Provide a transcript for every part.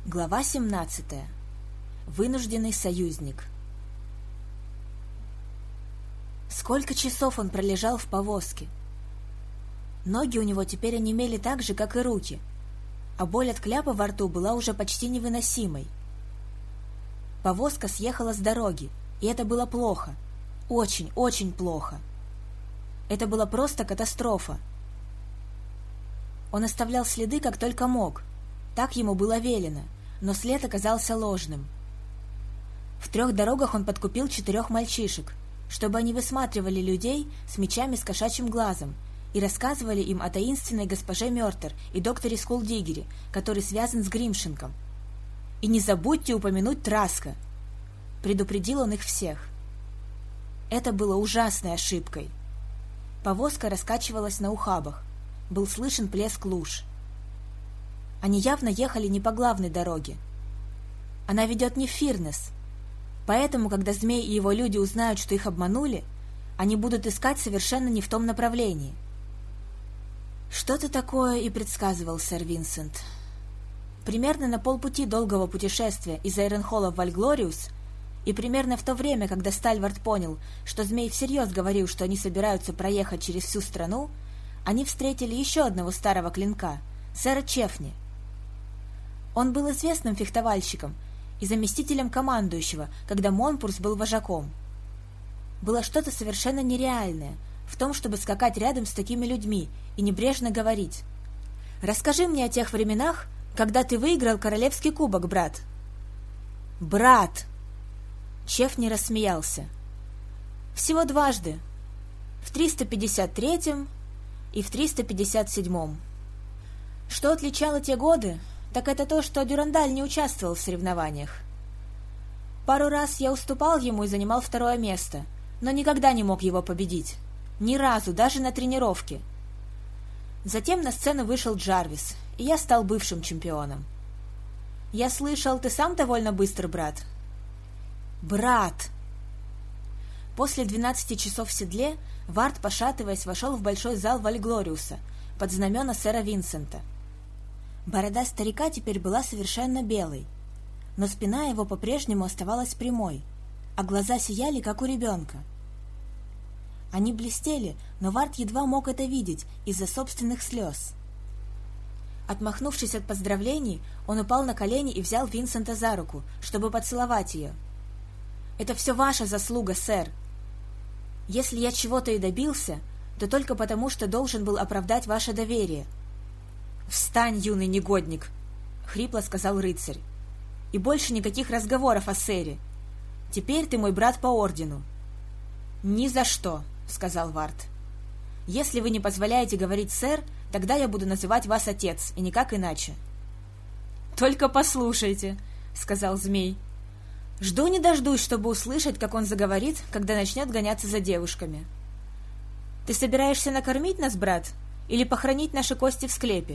Глава 17. Вынужденный союзник. Сколько часов он пролежал в повозке. Ноги у него теперь онемели так же, как и руки, а боль от кляпа во рту была уже почти невыносимой. Повозка съехала с дороги, и это было плохо. Очень, очень плохо. Это была просто катастрофа. Он оставлял следы, как только мог. Так ему было велено, но след оказался ложным. В 3 дорогах он подкупил 4 мальчишек, чтобы они высматривали людей с мечами с кошачьим глазом и рассказывали им о таинственной госпоже Мёртер и докторе Скулдигере, который связан с Гримшинком. «И не забудьте упомянуть Траска!» Предупредил он их всех. Это было ужасной ошибкой. Повозка раскачивалась на ухабах. Был слышен плеск луж. Они явно ехали не по главной дороге. Она ведет не в Фирнес. Поэтому, когда Змей и его люди узнают, что их обманули, они будут искать совершенно не в том направлении. Что-то такое и предсказывал сэр Винсент. Примерно на полпути долгого путешествия из Эйренхолла в Вальглориус, и примерно в то время, когда Стальвард понял, что Змей всерьез говорил, что они собираются проехать через всю страну, они встретили еще одного старого клинка, сэра Чефни. Он был известным фехтовальщиком и заместителем командующего, когда Монпурс был вожаком. Было что-то совершенно нереальное в том, чтобы скакать рядом с такими людьми и небрежно говорить: «Расскажи мне о тех временах, когда ты выиграл королевский кубок, брат». «Брат!» Чефни рассмеялся. «Всего дважды. В 353-м и в 357-м. Что отличало те годы, так это то, что Дюрандаль не участвовал в соревнованиях. Пару раз я уступал ему и занимал 2-е место, но никогда не мог его победить. Ни разу, даже на тренировке. Затем на сцену вышел Джарвис, и я стал бывшим чемпионом. Я слышал, ты сам довольно быстр, брат?» «Брат!» После 12 часов в седле Вард, пошатываясь, вошел в большой зал Вальглориуса под знамена сэра Винсента. Борода старика теперь была совершенно белой, но спина его по-прежнему оставалась прямой, а глаза сияли, как у ребенка. Они блестели, но Вард едва мог это видеть из-за собственных слез. Отмахнувшись от поздравлений, он упал на колени и взял Винсента за руку, чтобы поцеловать ее. «Это все ваша заслуга, сэр. Если я чего-то и добился, то только потому, что должен был оправдать ваше доверие». «Встань, юный негодник!» — хрипло сказал рыцарь. «И больше никаких разговоров о сэре. Теперь ты мой брат по ордену». «Ни за что!» — сказал Вард. «Если вы не позволяете говорить сэр, тогда я буду называть вас отец, и никак иначе». «Только послушайте!» — сказал Змей. «Жду не дождусь, чтобы услышать, как он заговорит, когда начнет гоняться за девушками. Ты собираешься накормить нас, брат, или похоронить наши кости в склепе?»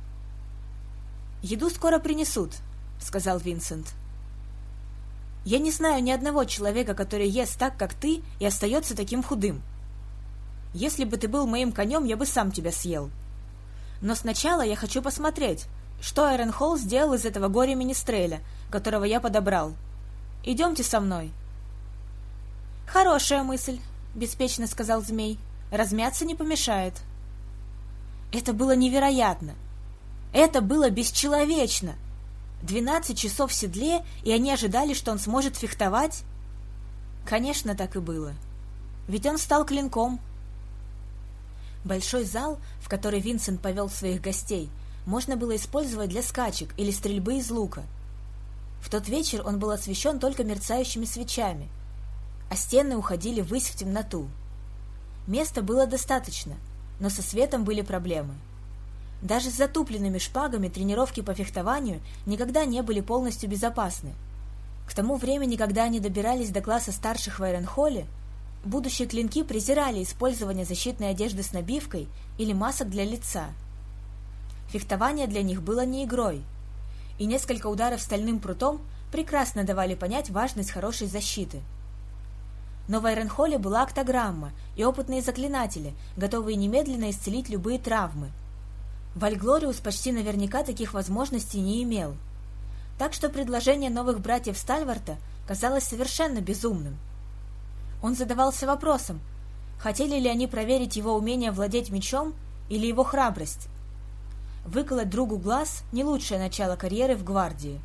«Еду скоро принесут», — сказал Винсент. «Я не знаю ни одного человека, который ест так, как ты, и остается таким худым. Если бы ты был моим конем, я бы сам тебя съел. Но сначала я хочу посмотреть, что Эйренхолл сделал из этого горя-министреля, которого я подобрал. Идемте со мной». «Хорошая мысль», — беспечно сказал Змей. «Размяться не помешает». Это было невероятно. Это было бесчеловечно. 12 часов в седле, и они ожидали, что он сможет фехтовать? Конечно, так и было. Ведь он стал клинком. Большой зал, в который Винсент повел своих гостей, можно было использовать для скачек или стрельбы из лука. В тот вечер он был освещен только мерцающими свечами, а стены уходили ввысь в темноту. Места было достаточно, но со светом были проблемы. Даже с затупленными шпагами тренировки по фехтованию никогда не были полностью безопасны. К тому времени, когда они добирались до класса старших в Эйренхолле, будущие клинки презирали использование защитной одежды с набивкой или масок для лица. Фехтование для них было не игрой, и несколько ударов стальным прутом прекрасно давали понять важность хорошей защиты. Но в Эйренхолле была октограмма и опытные заклинатели, готовые немедленно исцелить любые травмы. Вальглориус почти наверняка таких возможностей не имел. Так что предложение новых братьев Стальварта казалось совершенно безумным. Он задавался вопросом, хотели ли они проверить его умение владеть мечом или его храбрость. Выколоть другу глаз – не лучшее начало карьеры в гвардии.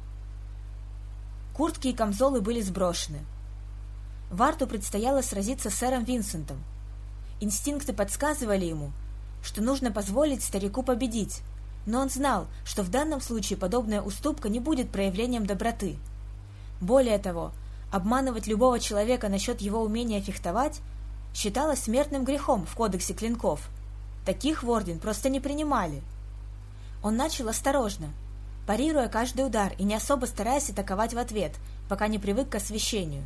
Куртки и камзолы были сброшены. Варту предстояло сразиться с сэром Винсентом. Инстинкты подсказывали ему, что нужно позволить старику победить, но он знал, что в данном случае подобная уступка не будет проявлением доброты. Более того, обманывать любого человека насчет его умения фехтовать считалось смертным грехом в кодексе клинков. Таких в орден просто не принимали. Он начал осторожно, парируя каждый удар и не особо стараясь атаковать в ответ, пока не привык к освещению.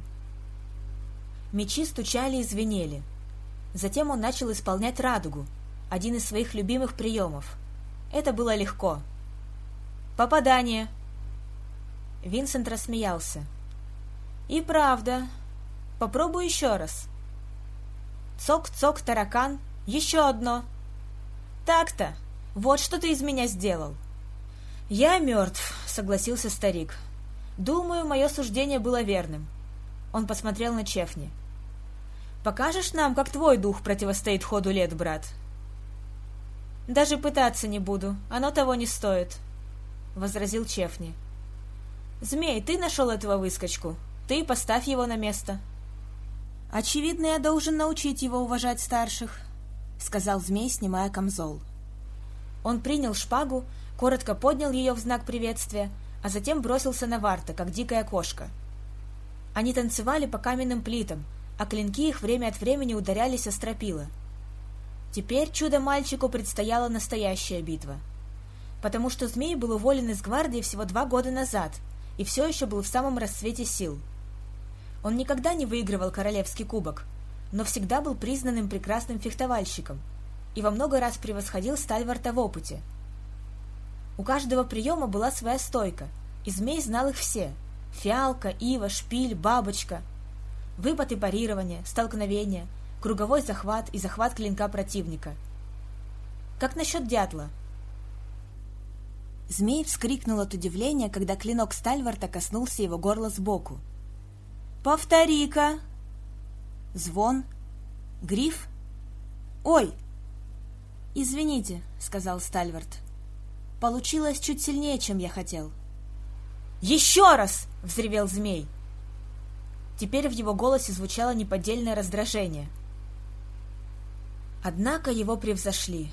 Мечи стучали и звенели. Затем он начал исполнять радугу, один из своих любимых приемов. Это было легко. «Попадание!» Винсент рассмеялся. «И правда. Попробуй еще раз. Цок-цок, таракан. Еще одно. Так-то. Вот что ты из меня сделал». «Я мертв», — согласился старик. «Думаю, мое суждение было верным». Он посмотрел на Чефни. «Покажешь нам, как твой дух противостоит ходу лет, брат?» «Даже пытаться не буду, оно того не стоит», — возразил Чефни. «Змей, ты нашел этого выскочку. Ты поставь его на место». «Очевидно, я должен научить его уважать старших», — сказал Змей, снимая камзол. Он принял шпагу, коротко поднял ее в знак приветствия, а затем бросился на Варта, как дикая кошка. Они танцевали по каменным плитам, а клинки их время от времени ударялись о стропила. Теперь чудо-мальчику предстояла настоящая битва. Потому что Змей был уволен из гвардии всего 2 года назад и все еще был в самом расцвете сил. Он никогда не выигрывал королевский кубок, но всегда был признанным прекрасным фехтовальщиком и во много раз превосходил Стальварта в опыте. У каждого приема была своя стойка, и Змей знал их все – фиалка, ива, шпиль, бабочка. Выпад и парирование, столкновение, круговой захват и захват клинка противника. Как насчет дятла? Змей вскрикнул от удивления, когда клинок Стальварта коснулся его горла сбоку. «Повтори-ка!» Звон. Гриф. «Ой!» «Извините», — сказал Стальварт. «Получилось чуть сильнее, чем я хотел». «Еще раз!» — взревел Змей. Теперь в его голосе звучало неподдельное раздражение. Однако его превзошли.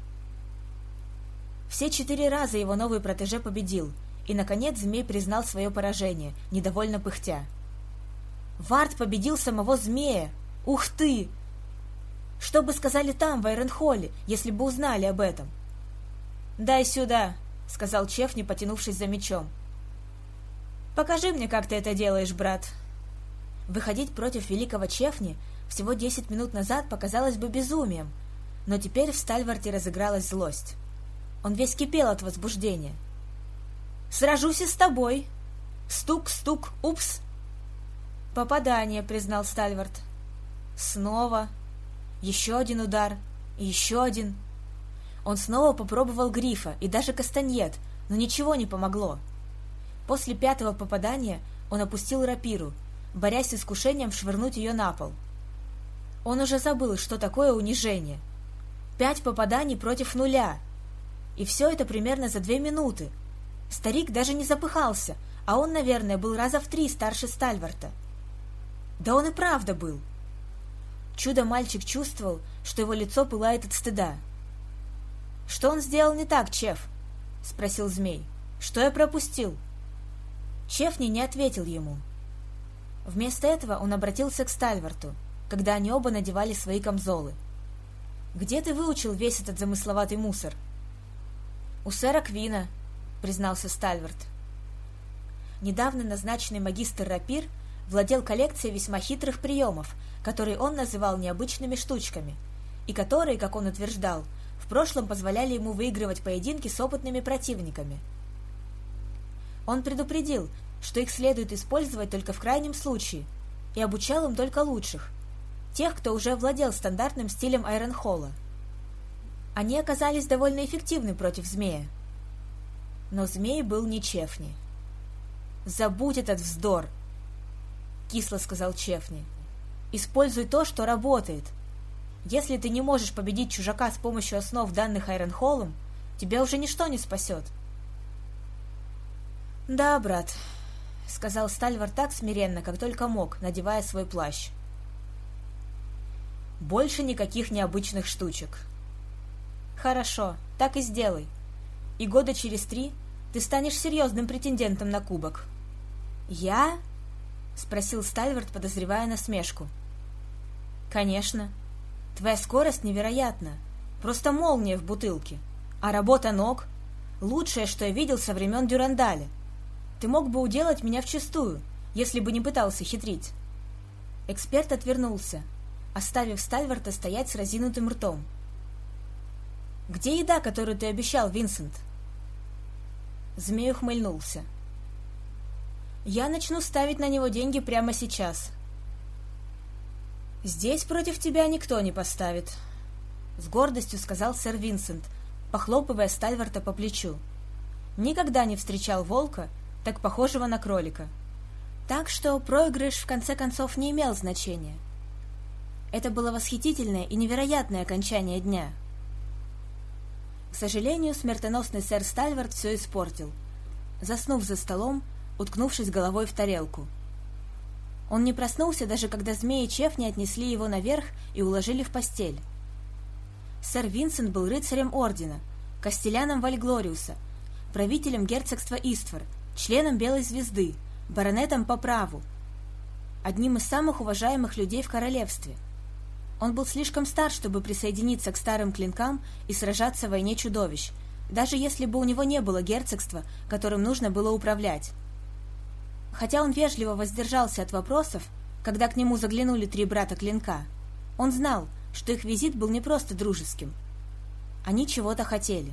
Все 4 раза его новый протеже победил, и, наконец, Змей признал свое поражение, недовольно пыхтя. «Варт победил самого Змея! Ух ты! Что бы сказали там, в Айронхолле, если бы узнали об этом?» «Дай сюда», — сказал Чефни, потянувшись за мечом. «Покажи мне, как ты это делаешь, брат». Выходить против великого Чефни всего 10 минут назад показалось бы безумием, но теперь в Стальварте разыгралась злость. Он весь кипел от возбуждения. «Сражусь и с тобой!» «Стук, стук, упс!» «Попадание», — признал Стальварт. Снова. Еще один удар. И еще один. Он снова попробовал грифа и даже кастаньет, но ничего не помогло. После 5-го попадания он опустил рапиру, борясь с искушением швырнуть ее на пол. Он уже забыл, что такое унижение. 5 попаданий против 0. И все это примерно за 2 минуты. Старик даже не запыхался, а он, наверное, был раза в 3 старше Стальварта. Да он и правда был. Чудо-мальчик чувствовал, что его лицо пылает от стыда. «Что он сделал не так, Чеф?» — спросил Змей. «Что я пропустил?» Чефни не ответил ему. Вместо этого он обратился к Стальварту, когда они оба надевали свои камзолы. «Где ты выучил весь этот замысловатый мусор?» «У сэра Квина», — признался Стальварт. Недавно назначенный магистр рапир владел коллекцией весьма хитрых приемов, которые он называл необычными штучками, и которые, как он утверждал, в прошлом позволяли ему выигрывать поединки с опытными противниками. Он предупредил, что их следует использовать только в крайнем случае, и обучал им только лучших, тех, кто уже овладел стандартным стилем Айронхолла. Они оказались довольно эффективны против Змея. Но Змей был не Чефни. «Забудь этот вздор», — кисло сказал Чефни. «Используй то, что работает. Если ты не можешь победить чужака с помощью основ, данных Айронхоллом, тебя уже ничто не спасет». «Да, брат», — сказал Стальвар так смиренно, как только мог, надевая свой плащ. «Больше никаких необычных штучек». «Хорошо, так и сделай. И года через 3 ты станешь серьезным претендентом на кубок». «Я?» — спросил Стальвард, подозревая насмешку. «Конечно. Твоя скорость невероятна. Просто молния в бутылке. А работа ног — лучшее, что я видел со времен Дюрандаля. Ты мог бы уделать меня вчистую, если бы не пытался хитрить». Эксперт отвернулся, оставив Стальварда стоять с разинутым ртом. «Где еда, которую ты обещал, Винсент?» Змей ухмыльнулся. «Я начну ставить на него деньги прямо сейчас». «Здесь против тебя никто не поставит», — с гордостью сказал сэр Винсент, похлопывая Стальварда по плечу. Никогда не встречал волка, так похожего на кролика. Так что проигрыш в конце концов не имел значения. Это было восхитительное и невероятное окончание дня. К сожалению, смертоносный сэр Стальвард все испортил, заснув за столом, уткнувшись головой в тарелку. Он не проснулся, даже когда змеи Чефни отнесли его наверх и уложили в постель. Сэр Винсент был рыцарем ордена, кастеляном Вальглориуса, правителем герцогства Иствор, членом Белой звезды, баронетом по праву, одним из самых уважаемых людей в королевстве. Он был слишком стар, чтобы присоединиться к старым клинкам и сражаться в войне чудовищ, даже если бы у него не было герцогства, которым нужно было управлять. Хотя он вежливо воздержался от вопросов, когда к нему заглянули 3 брата клинка, он знал, что их визит был не просто дружеским. Они чего-то хотели.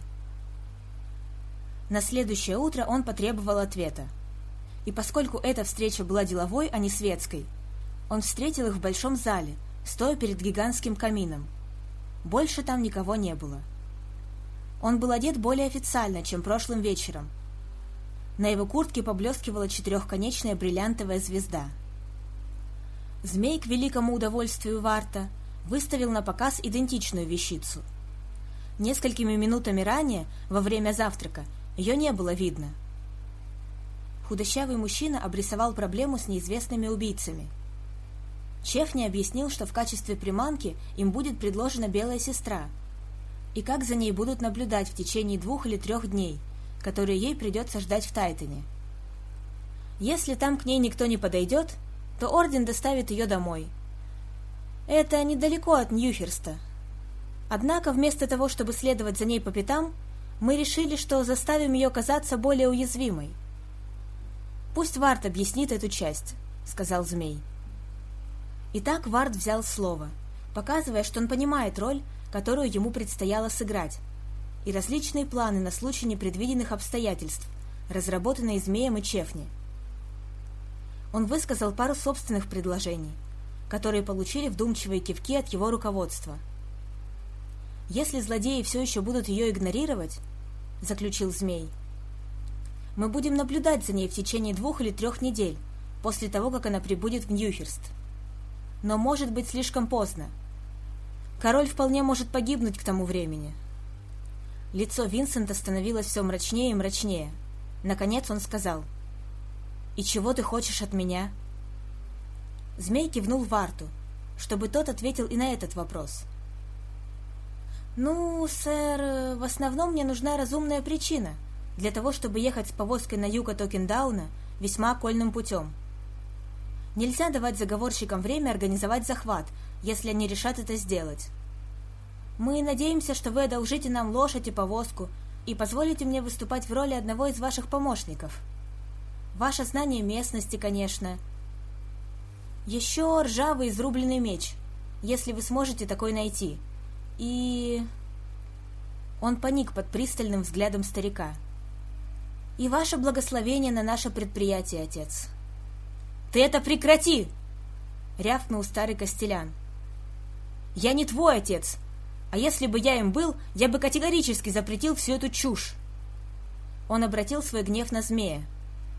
На следующее утро он потребовал ответа. И поскольку эта встреча была деловой, а не светской, он встретил их в большом зале, стоя перед гигантским камином. Больше там никого не было. Он был одет более официально, чем прошлым вечером. На его куртке поблескивала 4-конечная бриллиантовая звезда. Змей, к великому удовольствию Варта, выставил на показ идентичную вещицу. Несколькими минутами ранее, во время завтрака, ее не было видно. Худощавый мужчина обрисовал проблему с неизвестными убийцами. Чефни объяснил, что в качестве приманки им будет предложена белая сестра, и как за ней будут наблюдать в течение 2 или 3 дней, которые ей придется ждать в Тайтоне. Если там к ней никто не подойдет, то орден доставит ее домой. Это недалеко от Ньюхерста. Однако вместо того, чтобы следовать за ней по пятам, мы решили, что заставим ее казаться более уязвимой. «Пусть Варт объяснит эту часть», — сказал Змей. Итак, Варт взял слово, показывая, что он понимает роль, которую ему предстояло сыграть, и различные планы на случай непредвиденных обстоятельств, разработанные Змеем и Чефни. Он высказал пару собственных предложений, которые получили вдумчивые кивки от его руководства. «Если злодеи все еще будут ее игнорировать, — заключил Змей, — мы будем наблюдать за ней в течение 2 или 3 недель после того, как она прибудет в Ньюхерст. Но может быть слишком поздно. Король вполне может погибнуть к тому времени». Лицо Винсента становилось все мрачнее и мрачнее. Наконец он сказал: «И чего ты хочешь от меня?» Змей кивнул Варту, чтобы тот ответил и на этот вопрос. «Ну, сэр, в основном мне нужна разумная причина для того, чтобы ехать с повозкой на юг от Окендауна весьма окольным путем. Нельзя давать заговорщикам время организовать захват, если они решат это сделать. Мы надеемся, что вы одолжите нам лошадь и повозку и позволите мне выступать в роли одного из ваших помощников. Ваше знание местности, конечно. Еще ржавый изрубленный меч, если вы сможете такой найти. И...» Он паник под пристальным взглядом старика. «И ваше благословение на наше предприятие, отец». «Ты это прекрати!» — рявкнул старый костелян. «Я не твой отец, а если бы я им был, я бы категорически запретил всю эту чушь». Он обратил свой гнев на змея.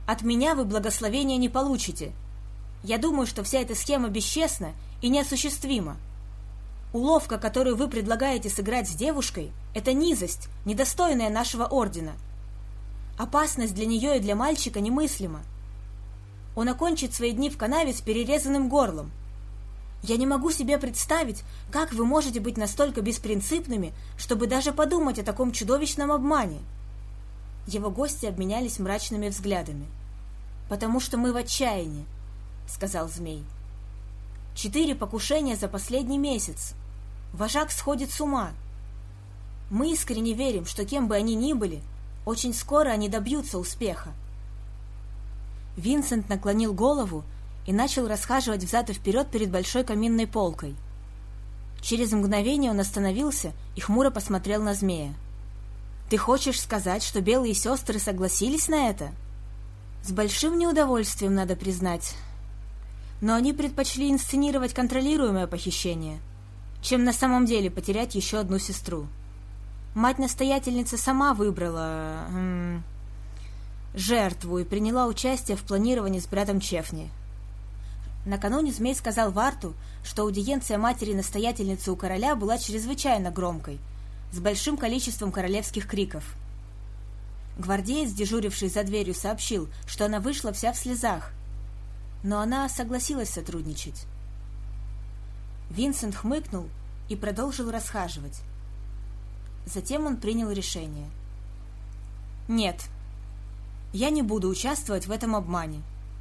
От меня вы благословения не получите. Я думаю, что вся эта схема бесчестна и неосуществима. Уловка, которую вы предлагаете сыграть с девушкой, это низость, недостойная нашего ордена. Опасность для нее и для мальчика немыслима. Он окончит свои дни в канаве с перерезанным горлом. Я не могу себе представить, как вы можете быть настолько беспринципными, чтобы даже подумать о таком чудовищном обмане. Его гости обменялись мрачными взглядами. «Потому что мы в отчаянии», — сказал змей. 4 покушения за последний месяц. Вожак сходит с ума. Мы искренне верим, что кем бы они ни были, очень скоро они добьются успеха. Винсент наклонил голову и начал расхаживать взад и вперед перед большой каминной полкой. Через мгновение он остановился и хмуро посмотрел на змея. «Ты хочешь сказать, что белые сестры согласились на это?» «С большим неудовольствием, надо признать. Но они предпочли инсценировать контролируемое похищение, чем на самом деле потерять еще одну сестру. Мать-настоятельница сама выбрала жертву и приняла участие в планировании с братом Чефни. Накануне змей сказал Варту, что аудиенция матери-настоятельницы у короля была чрезвычайно громкой, с большим количеством королевских криков. Гвардеец, дежуривший за дверью, сообщил, что она вышла вся в слезах, но она согласилась сотрудничать. Винсент хмыкнул и продолжил расхаживать. Затем он принял решение. «Нет, я не буду участвовать в этом обмане.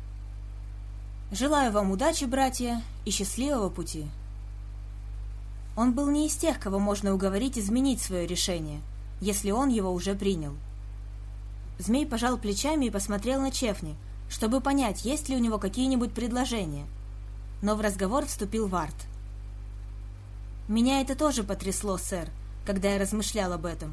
Желаю вам удачи, братья, и счастливого пути». Он был не из тех, кого можно уговорить изменить свое решение, если он его уже принял. Змей пожал плечами и посмотрел на Чефни, чтобы понять, есть ли у него какие-нибудь предложения. Но в разговор вступил Варт. «Меня это тоже потрясло, сэр, когда я размышлял об этом.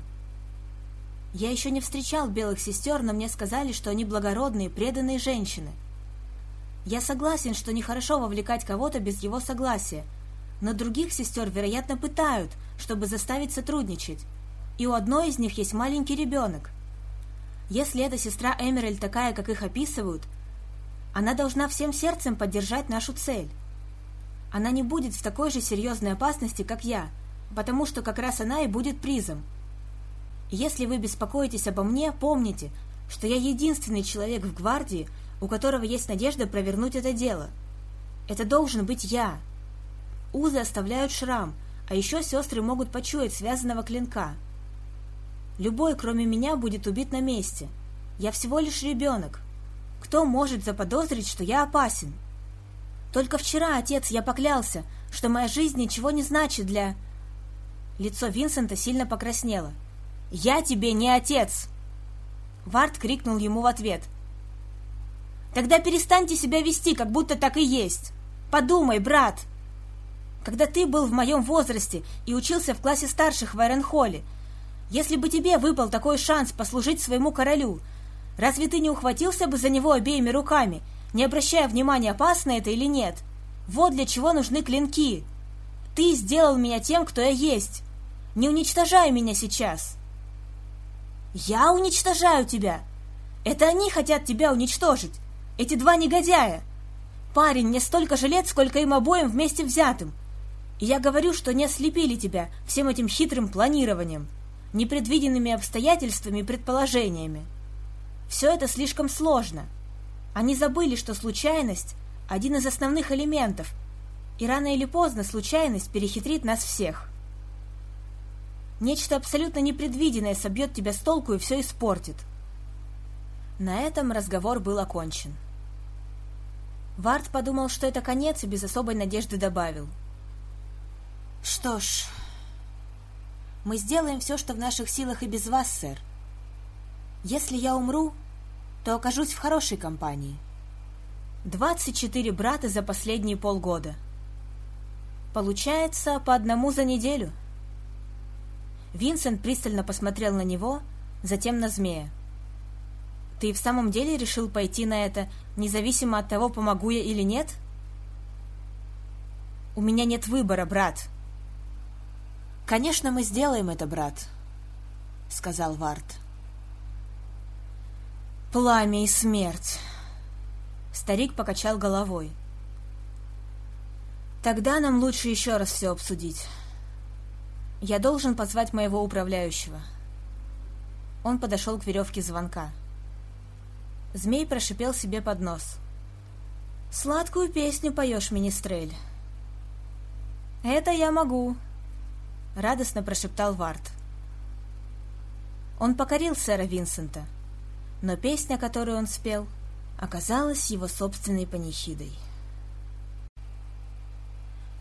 Я еще не встречал белых сестер, но мне сказали, что они благородные, преданные женщины. Я согласен, что нехорошо вовлекать кого-то без его согласия, но других сестер, вероятно, пытают, чтобы заставить сотрудничать, и у одной из них есть маленький ребенок. Если эта сестра Эмеральд такая, как их описывают, она должна всем сердцем поддержать нашу цель. Она не будет в такой же серьезной опасности, как я, потому что как раз она и будет призом. Если вы беспокоитесь обо мне, помните, что я единственный человек в гвардии, у которого есть надежда провернуть это дело. Это должен быть я. Узы оставляют шрам, а еще сестры могут почуять связанного клинка. Любой, кроме меня, будет убит на месте. Я всего лишь ребенок. Кто может заподозрить, что я опасен? Только вчера, отец, я поклялся, что моя жизнь ничего не значит для...» Лицо Винсента сильно покраснело. «Я тебе не отец!» Варт крикнул ему в ответ. «Тогда перестаньте себя вести, как будто так и есть. Подумай, брат! Когда ты был в моем возрасте и учился в классе старших в Айронхолле, если бы тебе выпал такой шанс послужить своему королю, разве ты не ухватился бы за него обеими руками, не обращая внимания, опасно это или нет? Вот для чего нужны клинки. Ты сделал меня тем, кто я есть. Не уничтожай меня сейчас!» «Я уничтожаю тебя! Это они хотят тебя уничтожить! Эти 2 негодяя! Парень, мне столько же лет, сколько им обоим вместе взятым! И я говорю, что не ослепили тебя всем этим хитрым планированием, непредвиденными обстоятельствами и предположениями. Все это слишком сложно. Они забыли, что случайность – один из основных элементов, и рано или поздно случайность перехитрит нас всех. Нечто абсолютно непредвиденное собьет тебя с толку и все испортит». На этом разговор был окончен. Варт подумал, что это конец, и без особой надежды добавил: «Что ж, мы сделаем все, что в наших силах и без вас, сэр. Если я умру, то окажусь в хорошей компании. 24 брата за последние полгода. Получается, по 1 за неделю». Винсент пристально посмотрел на него, затем на змея. «Ты в самом деле решил пойти на это, независимо от того, помогу я или нет?» «У меня нет выбора, брат». «Конечно, мы сделаем это, брат», — сказал Варт. «Пламя и смерть», Старик покачал головой. «Тогда нам лучше еще раз все обсудить. Я должен позвать моего управляющего». Он подошел к веревке звонка. Змей прошипел себе под нос. «Сладкую песню поешь, Министрель». «Это я могу», — радостно прошептал Вард. Он покорил сэра Винсента, но песня, которую он спел, оказалась его собственной панихидой.